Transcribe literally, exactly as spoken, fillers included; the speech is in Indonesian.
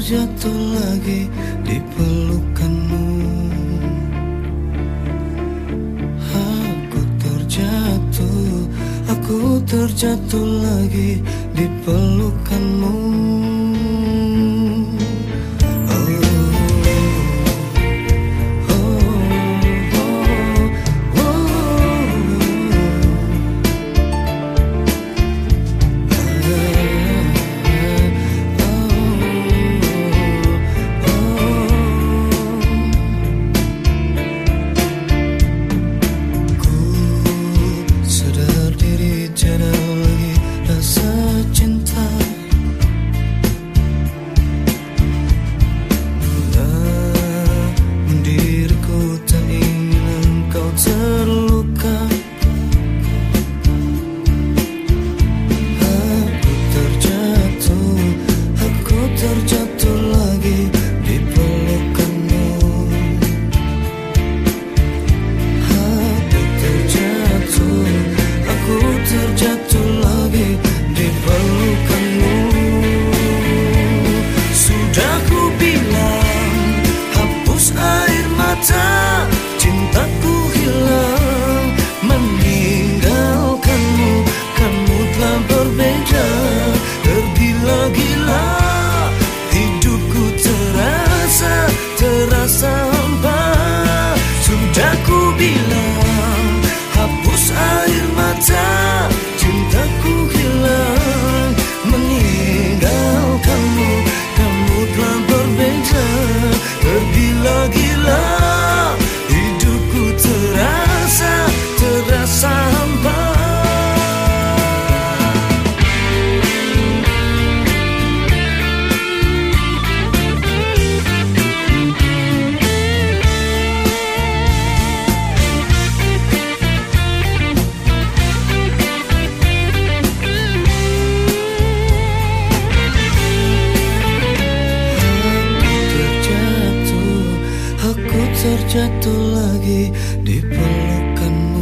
terjatuh lagi di pelukanmu. Aku terjatuh, aku terjatuh lagi di pelukanmu. Cintaku hilang meninggalkanmu, kamu telah berbeda, tergila-gila. Hidupku terasa, terasa hampa. Sudah ku bilang, hapus air mata. Cintaku hilang meninggalkanmu, kamu telah berbeda, tergila-gila. Terasa hampa. Aku terjatuh, aku terjatuh lagi di pelukanmu.